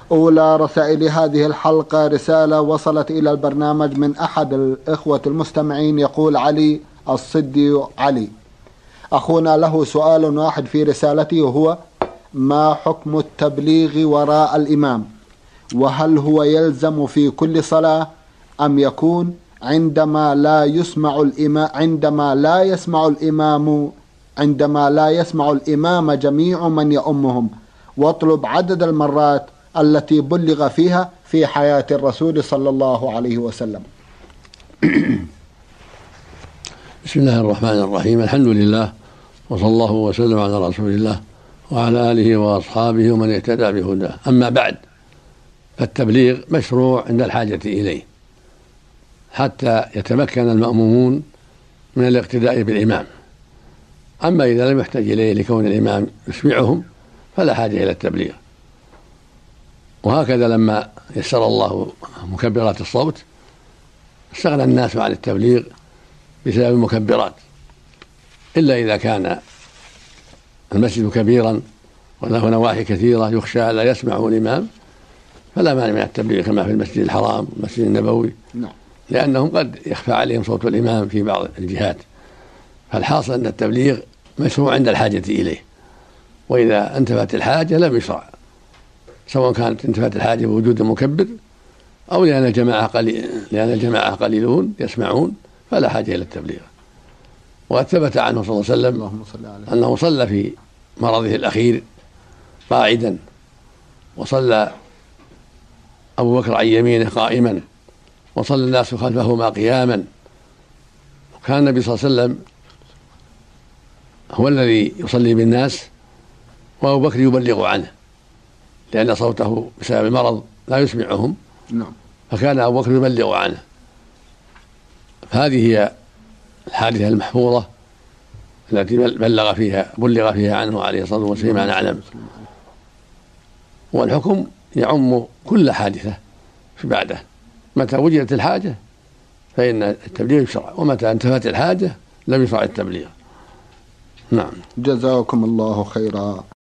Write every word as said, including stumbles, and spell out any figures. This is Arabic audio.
أولى رسائل هذه الحلقة رسالة وصلت إلى البرنامج من أحد الإخوة المستمعين، يقول علي الصدي علي. أخونا له سؤال واحد في رسالته، وهو: ما حكم التبليغ وراء الإمام؟ وهل هو يلزم في كل صلاة أم يكون عندما لا يسمع الإمام عندما لا يسمع الإمام عندما لا يسمع الإمام جميع من يؤمهم، واطلب عدد المرات التي بلغ فيها في حياة الرسول صلى الله عليه وسلم؟ بسم الله الرحمن الرحيم. الحمد لله، وصلى الله وسلم على رسول الله وعلى آله وأصحابه ومن اهتدى بهداه. أما بعد، فالتبليغ مشروع عند الحاجة إليه حتى يتمكن المأمومون من الاقتداء بالإمام. أما إذا لم يحتاج إليه لكون الإمام يسمعهم فلا حاجة إلى التبليغ. وهكذا لما يسر الله مكبرات الصوت استغنى الناس عن التبليغ بسبب المكبرات، إلا إذا كان المسجد كبيرا وله نواحي كثيرة يخشى لا يسمعه الإمام فلا مانع من التبليغ، كما في المسجد الحرام والمسجد النبوي، لأنهم قد يخفى عليهم صوت الإمام في بعض الجهات. فالحاصل أن التبليغ مشروع عند الحاجة إليه، وإذا انتفت الحاجة لم يشرع، سواء كانت انتفت الحاجة بوجود المكبر أو لأن الجماعة قليل لأن الجماعة قليلون يسمعون فلا حاجة إلى التبليغ. وقد ثبت عنه صلى الله عليه وسلم أنه صلى في مرضه الأخير قاعدا، وصلى أبو بكر عن يمينه قائما، وصلى الناس خلفهما قياما. وكان النبي صلى الله عليه وسلم هو الذي يصلي بالناس، وأبو بكر يبلغ عنه لأن صوته بسبب المرض لا يسمعهم، فكان أبو بكر يبلغ عنه. فهذه هي الحادثة المحفوظة التي بلغ فيها بلغ فيها عنه عليه الصلاة والسلام ما نعلم. والحكم يعم كل حادثة في بعده، متى وجدت الحاجة فإن التبليغ يشرع، ومتى انتفت الحاجة لم يشرع التبليغ. نعم. جزاكم الله خيرا.